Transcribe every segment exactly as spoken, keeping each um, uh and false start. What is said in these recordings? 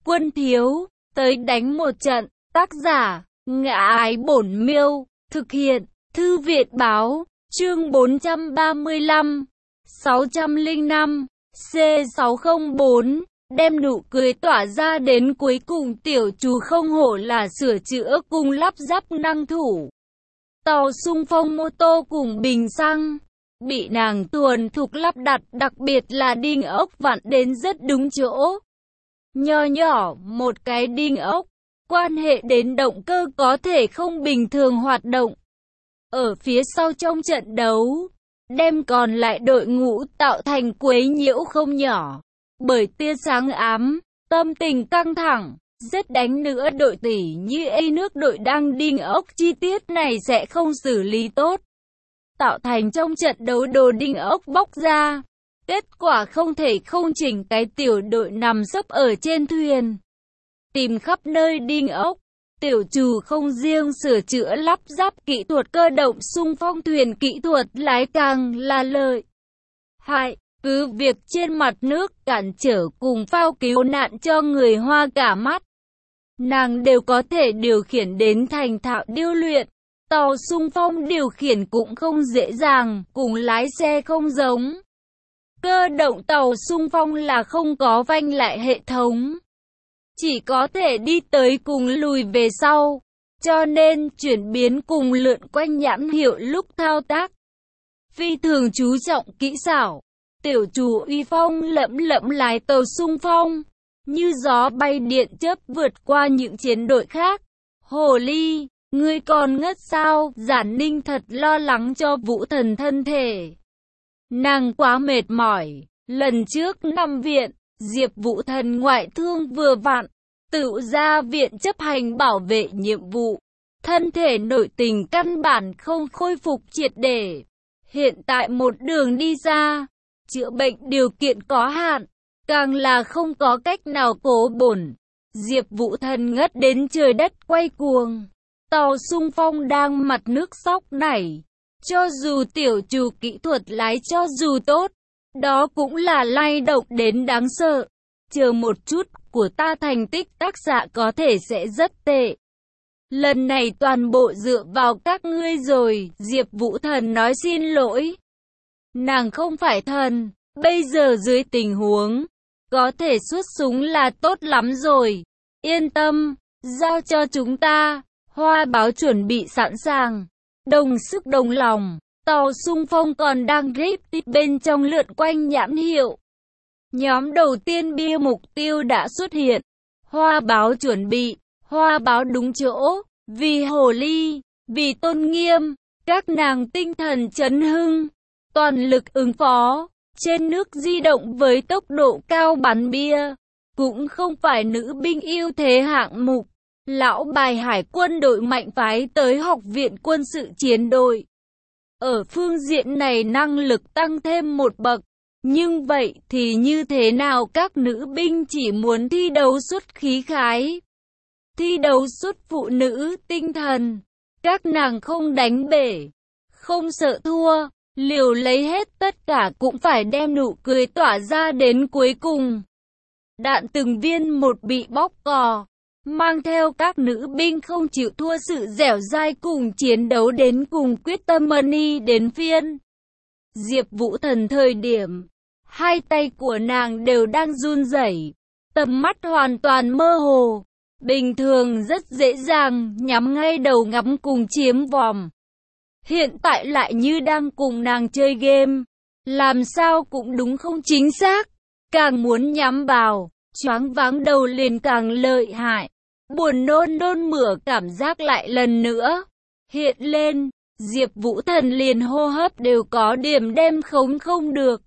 Quân thiếu, tới đánh một trận. Tác giả, Ngã Ái Bổn Miêu. Thực hiện, Thư viện báo. Chương bốn trăm ba mươi lăm, sáu trăm lẻ năm, C sáu không bốn. Đem nụ cười tỏa ra đến cuối cùng. Tiểu Trù không hổ là sửa chữa cùng lắp ráp năng thủ. Tàu xung phong mô tô cùng bình xăng, bị nàng thuần thục lắp đặt, đặc biệt là đinh ốc vặn đến rất đúng chỗ. Nho nhỏ một cái đinh ốc, quan hệ đến động cơ có thể không bình thường hoạt động. Ở phía sau trong trận đấu, đem còn lại đội ngũ tạo thành quấy nhiễu không nhỏ. Bởi tia sáng ám, tâm tình căng thẳng, rất đánh nữa đội tỷ như A nước đội đang đinh ốc chi tiết này sẽ không xử lý tốt. Tạo thành trong trận đấu đồ đinh ốc bóc ra. Kết quả không thể không chỉnh, cái tiểu đội nằm sấp ở trên thuyền. Tìm khắp nơi đinh ốc. Tiểu Trù không riêng sửa chữa lắp ráp kỹ thuật cơ động xung phong thuyền, kỹ thuật lái càng là lợi hại. Cứ việc trên mặt nước cản trở cùng phao cứu nạn cho người Hoa cả mắt, nàng đều có thể điều khiển đến thành thạo điêu luyện. Tàu xung phong điều khiển cũng không dễ dàng, cùng lái xe không giống. Cơ động tàu xung phong là không có phanh lại hệ thống, chỉ có thể đi tới cùng lùi về sau, cho nên chuyển biến cùng lượn quanh nhãn hiệu lúc thao tác phi thường chú trọng kỹ xảo. Tiểu Trù uy phong lẫm lẫm lái tàu xung phong, như gió bay điện chớp vượt qua những chiến đội khác. Hồ ly, ngươi còn ngất sao? Giản Ninh thật lo lắng cho Vũ Thần thân thể. Nàng quá mệt mỏi, lần trước nằm viện, Diệp Vũ Thần ngoại thương vừa vặn, tự ra viện chấp hành bảo vệ nhiệm vụ. Thân thể nội tình căn bản không khôi phục triệt để. Hiện tại một đường đi ra, chữa bệnh điều kiện có hạn, càng là không có cách nào cố bổn. Diệp Vũ Thần ngất đến trời đất quay cuồng. Tàu xung phong đang mặt nước sóc nảy. Cho dù Tiểu Trù kỹ thuật lái cho dù tốt, đó cũng là lay động đến đáng sợ. Chờ một chút, của ta thành tích tác giả có thể sẽ rất tệ. Lần này toàn bộ dựa vào các ngươi rồi. Diệp Vũ Thần nói xin lỗi. Nàng không phải thần, bây giờ dưới tình huống, có thể xuất súng là tốt lắm rồi. Yên tâm, giao cho chúng ta. Hoa báo chuẩn bị sẵn sàng, đồng sức đồng lòng. Tàu xung phong còn đang drift bên trong lượn quanh nhãn hiệu. Nhóm đầu tiên bia mục tiêu đã xuất hiện. Hoa báo chuẩn bị, hoa báo đúng chỗ, vì hồ ly, vì tôn nghiêm, các nàng tinh thần chấn hưng, toàn lực ứng phó. Trên nước di động với tốc độ cao bắn bia, cũng không phải nữ binh ưu thế hạng mục. Lão bài hải quân đội mạnh phái tới học viện quân sự chiến đội. Ở phương diện này năng lực tăng thêm một bậc. Nhưng vậy thì như thế nào, các nữ binh chỉ muốn thi đấu xuất khí khái, thi đấu xuất phụ nữ tinh thần. Các nàng không đánh bể, không sợ thua, liều lấy hết tất cả cũng phải đem nụ cười tỏa ra đến cuối cùng. Đạn từng viên một bị bóc cò, mang theo các nữ binh không chịu thua sự dẻo dai cùng chiến đấu đến cùng, quyết tâm money đến phiên Diệp Vũ Thần thời điểm, hai tay của nàng đều đang run rẩy, tầm mắt hoàn toàn mơ hồ. Bình thường rất dễ dàng nhắm ngay đầu ngắm cùng chiếm vòm. Hiện tại lại như đang cùng nàng chơi game, làm sao cũng đúng không chính xác. Càng muốn nhắm vào, choáng váng đầu liền càng lợi hại. Buồn nôn nôn mửa cảm giác lại lần nữa hiện lên. Diệp Vũ Thần liền hô hấp đều có điểm đem khống không được.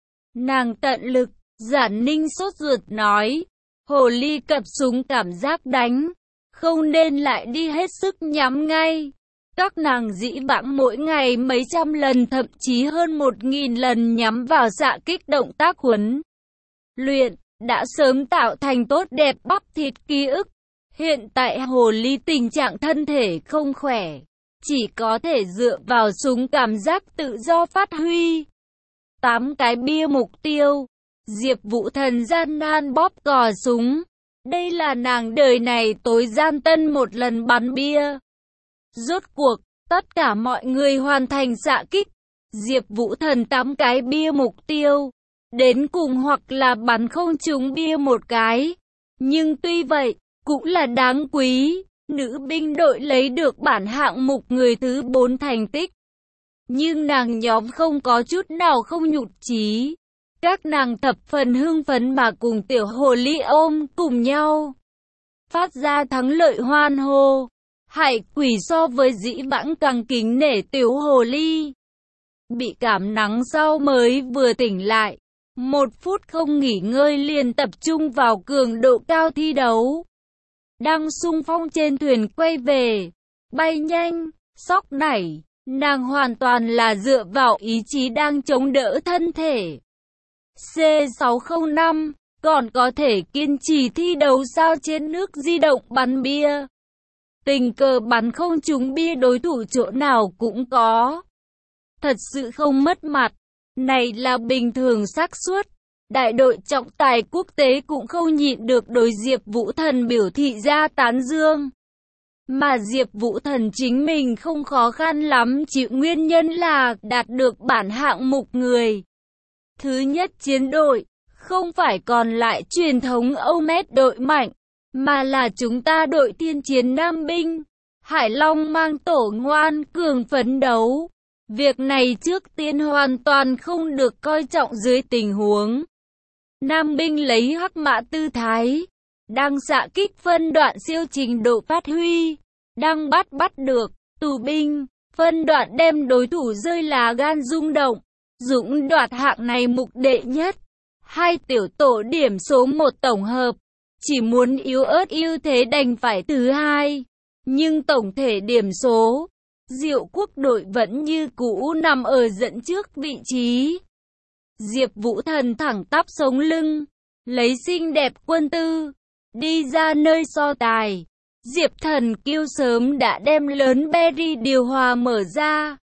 Nàng tận lực. Giản Ninh sốt ruột nói, hồ ly cặp súng cảm giác đánh, không nên lại đi hết sức nhắm ngay. Các nàng dĩ vãng mỗi ngày mấy trăm lần, thậm chí hơn một nghìn lần nhắm vào xạ kích động tác huấn luyện, đã sớm tạo thành tốt đẹp bắp thịt ký ức. Hiện tại hồ ly tình trạng thân thể không khỏe, chỉ có thể dựa vào súng cảm giác tự do phát huy. Tám cái bia mục tiêu, Diệp Vũ Thần gian nan bóp cò súng, Đây là nàng đời này tối gian tân một lần bắn bia. Rốt cuộc, tất cả mọi người hoàn thành xạ kích. Diệp Vũ Thần tám cái bia mục tiêu. Đến cùng hoặc là bắn không trúng bia một cái. Nhưng tuy vậy, cũng là đáng quý. Nữ binh đội lấy được bản hạng mục người thứ bốn thành tích. Nhưng nàng nhóm không có chút nào không nhụt chí. Các nàng thập phần hưng phấn mà cùng tiểu hồ ly ôm cùng nhau. Phát ra thắng lợi hoan hô. Hải quỷ so với dĩ vãng càng kính nể tiểu hồ ly. Bị cảm nắng sau mới vừa tỉnh lại. Một phút không nghỉ ngơi liền tập trung vào cường độ cao thi đấu. Đang xung phong trên thuyền quay về. Bay nhanh, sóc nảy. Nàng hoàn toàn là dựa vào ý chí đang chống đỡ thân thể. C sáu không năm, còn có thể kiên trì thi đấu sao trên nước di động bắn bia. Tình cờ bắn không trúng bia đối thủ chỗ nào cũng có. Thật sự không mất mặt, này là bình thường xác suất. Đại đội trọng tài quốc tế cũng không nhịn được đối Diệp Vũ Thần biểu thị ra tán dương. Mà Diệp Vũ Thần chính mình không khó khăn lắm chịu nguyên nhân là đạt được bản hạng mục người thứ nhất chiến đội, không phải còn lại truyền thống Âu Met đội mạnh, mà là chúng ta đội tiên chiến Nam binh. Hải Long mang tổ ngoan cường phấn đấu. Việc này trước tiên hoàn toàn không được coi trọng dưới tình huống. Nam binh lấy hắc mã tư thái, đang xạ kích phân đoạn siêu trình độ phát huy, đang bắt bắt được, tù binh, phân đoạn đem đối thủ rơi là gan rung động. Dũng đoạt hạng này mục đệ nhất. Hai tiểu tổ điểm số một tổng hợp. Chỉ muốn yếu ớt ưu thế đành phải thứ hai. Nhưng tổng thể điểm số, Diệu Quốc đội vẫn như cũ nằm ở dẫn trước vị trí. Diệp Vũ Thần thẳng tắp sống lưng, lấy xinh đẹp quân tư, đi ra nơi so tài. Diệp Thần Kiêu sớm đã đem lớn Berry điều hòa mở ra.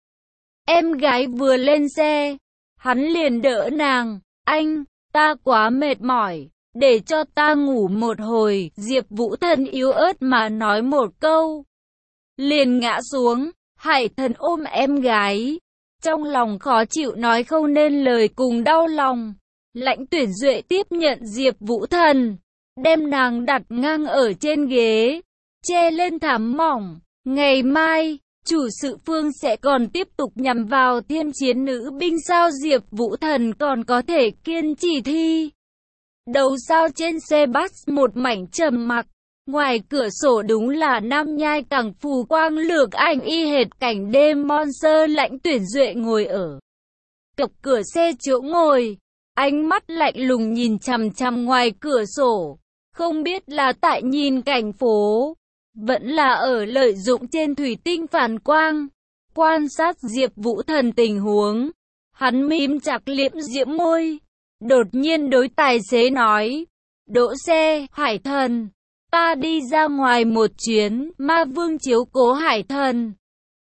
Em gái vừa lên xe, hắn liền đỡ nàng. Anh, ta quá mệt mỏi, để cho ta ngủ một hồi. Diệp Vũ Thần yếu ớt mà nói một câu, liền ngã xuống. Hải Thần ôm em gái, trong lòng khó chịu nói không nên lời cùng đau lòng. Lãnh Tuyển Duệ tiếp nhận Diệp Vũ Thần, đem nàng đặt ngang ở trên ghế, che lên thảm mỏng. Ngày mai, chủ sự phương sẽ còn tiếp tục nhằm vào thiên chiến nữ binh sao? Diệp Vũ Thần còn có thể kiên trì thi đấu sao? Trên xe bus một mảnh trầm mặc. Ngoài cửa sổ đúng là Nam Nhai cảng phù quang lược ảnh y hệt cảnh đêm Monster. Lãnh Tuyển Duệ ngồi ở cặp cửa xe chỗ ngồi, ánh mắt lạnh lùng nhìn chằm chằm ngoài cửa sổ. Không biết là tại nhìn cảnh phố, vẫn là ở lợi dụng trên thủy tinh phản quang, quan sát Diệp Vũ Thần tình huống. Hắn mím chặt liễm diễm môi, đột nhiên đối tài xế nói, đỗ xe. Hải Thần, ta đi ra ngoài một chuyến, Ma Vương chiếu cố Hải Thần.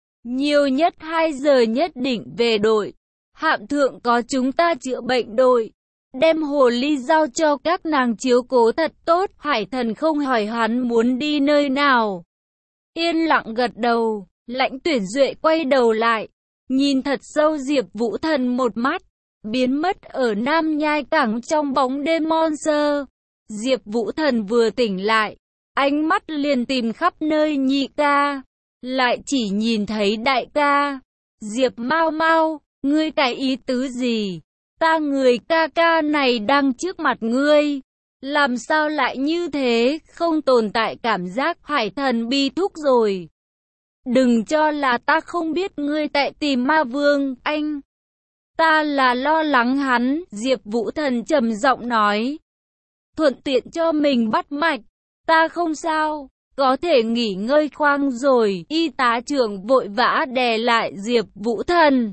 Nhiều nhất hai giờ nhất định về đội. Hạm thượng có chúng ta chữa bệnh đội. Đem hồ ly giao cho các nàng chiếu cố thật tốt. Hải Thần không hỏi hắn muốn đi nơi nào, yên lặng gật đầu. Lãnh Tuyển Duệ quay đầu lại, nhìn thật sâu Diệp Vũ Thần một mắt, biến mất ở Nam Nhai cảng trong bóng đêm Monster. Diệp Vũ Thần vừa tỉnh lại, ánh mắt liền tìm khắp nơi nhị ca, lại chỉ nhìn thấy đại ca. Diệp Mau Mau, ngươi cái ý tứ gì? Ta người ca ca này đang trước mặt ngươi, làm sao lại như thế? Không tồn tại cảm giác. Hải Thần bi thúc rồi. Đừng cho là ta không biết ngươi tại tìm Ma Vương, anh. Ta là lo lắng hắn. Diệp Vũ Thần trầm giọng nói, thuận tiện cho mình bắt mạch. Ta không sao, có thể nghỉ ngơi khoang rồi. Y tá trưởng vội vã đè lại Diệp Vũ Thần.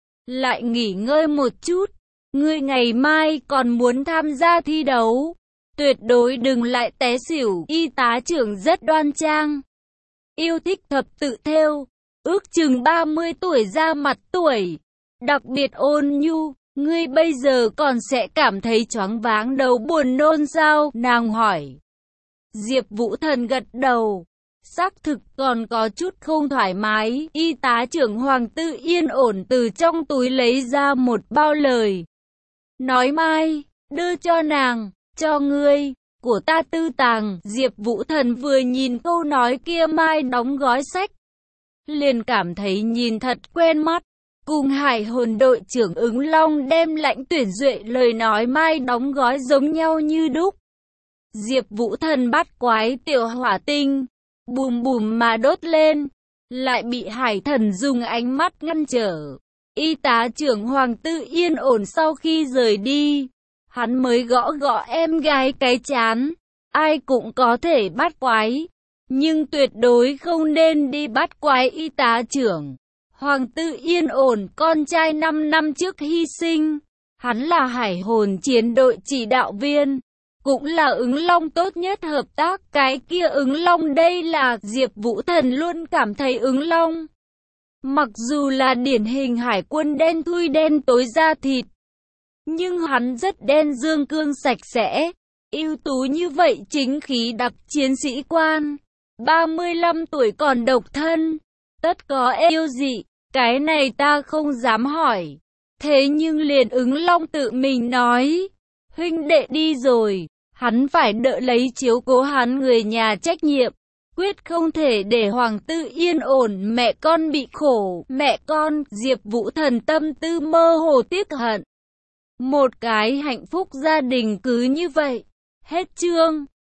Lại nghỉ ngơi một chút. Ngươi ngày mai còn muốn tham gia thi đấu, tuyệt đối đừng lại té xỉu. Y tá trưởng rất đoan trang, yêu thích thập tự thêu, ước chừng ba mươi tuổi, ra mặt tuổi, đặc biệt ôn nhu. Ngươi bây giờ còn sẽ cảm thấy choáng váng đầu buồn nôn sao? Nàng hỏi. Diệp Vũ Thần gật đầu. Xác thực còn có chút không thoải mái. Y tá trưởng Hoàng Tư yên ổn từ trong túi lấy ra một bao lời. Nói Mai, đưa cho nàng, cho ngươi, của ta tư tàng. Diệp Vũ Thần vừa nhìn câu nói kia Mai đóng gói sách, liền cảm thấy nhìn thật quen mắt. Cùng Hải Hồn đội trưởng Ứng Long đem Lãnh Tuyển Duệ lời nói Mai đóng gói giống nhau như đúc. Diệp Vũ Thần bắt quái tiểu hỏa tinh, bùm bùm mà đốt lên, lại bị Hải Thần dùng ánh mắt ngăn trở. Y tá trưởng Hoàng Tư yên ổn sau khi rời đi, hắn mới gõ gõ em gái cái trán. Ai cũng có thể bắt quái, nhưng tuyệt đối không nên đi bắt quái. Y tá trưởng Hoàng Tư yên ổn, con trai năm năm trước hy sinh. Hắn là Hải Hồn chiến đội chỉ đạo viên, cũng là Ứng Long tốt nhất hợp tác. Cái kia Ứng Long đây là Diệp Vũ Thần luôn cảm thấy Ứng Long, mặc dù là điển hình hải quân đen thui đen tối da thịt, nhưng hắn rất đen dương cương sạch sẽ, ưu tú như vậy chính khí đặc chiến sĩ quan. ba mươi lăm tuổi còn độc thân, tất có yêu dị, cái này ta không dám hỏi. Thế nhưng liền Ứng Long tự mình nói, huynh đệ đi rồi, hắn phải đợi lấy chiếu cố hắn người nhà trách nhiệm, quyết không thể để Hoàng Tư yên ổn, mẹ con bị khổ, mẹ con. Diệp Vũ Thần tâm tư mơ hồ tiếc hận. Một cái hạnh phúc gia đình cứ như vậy, hết chương.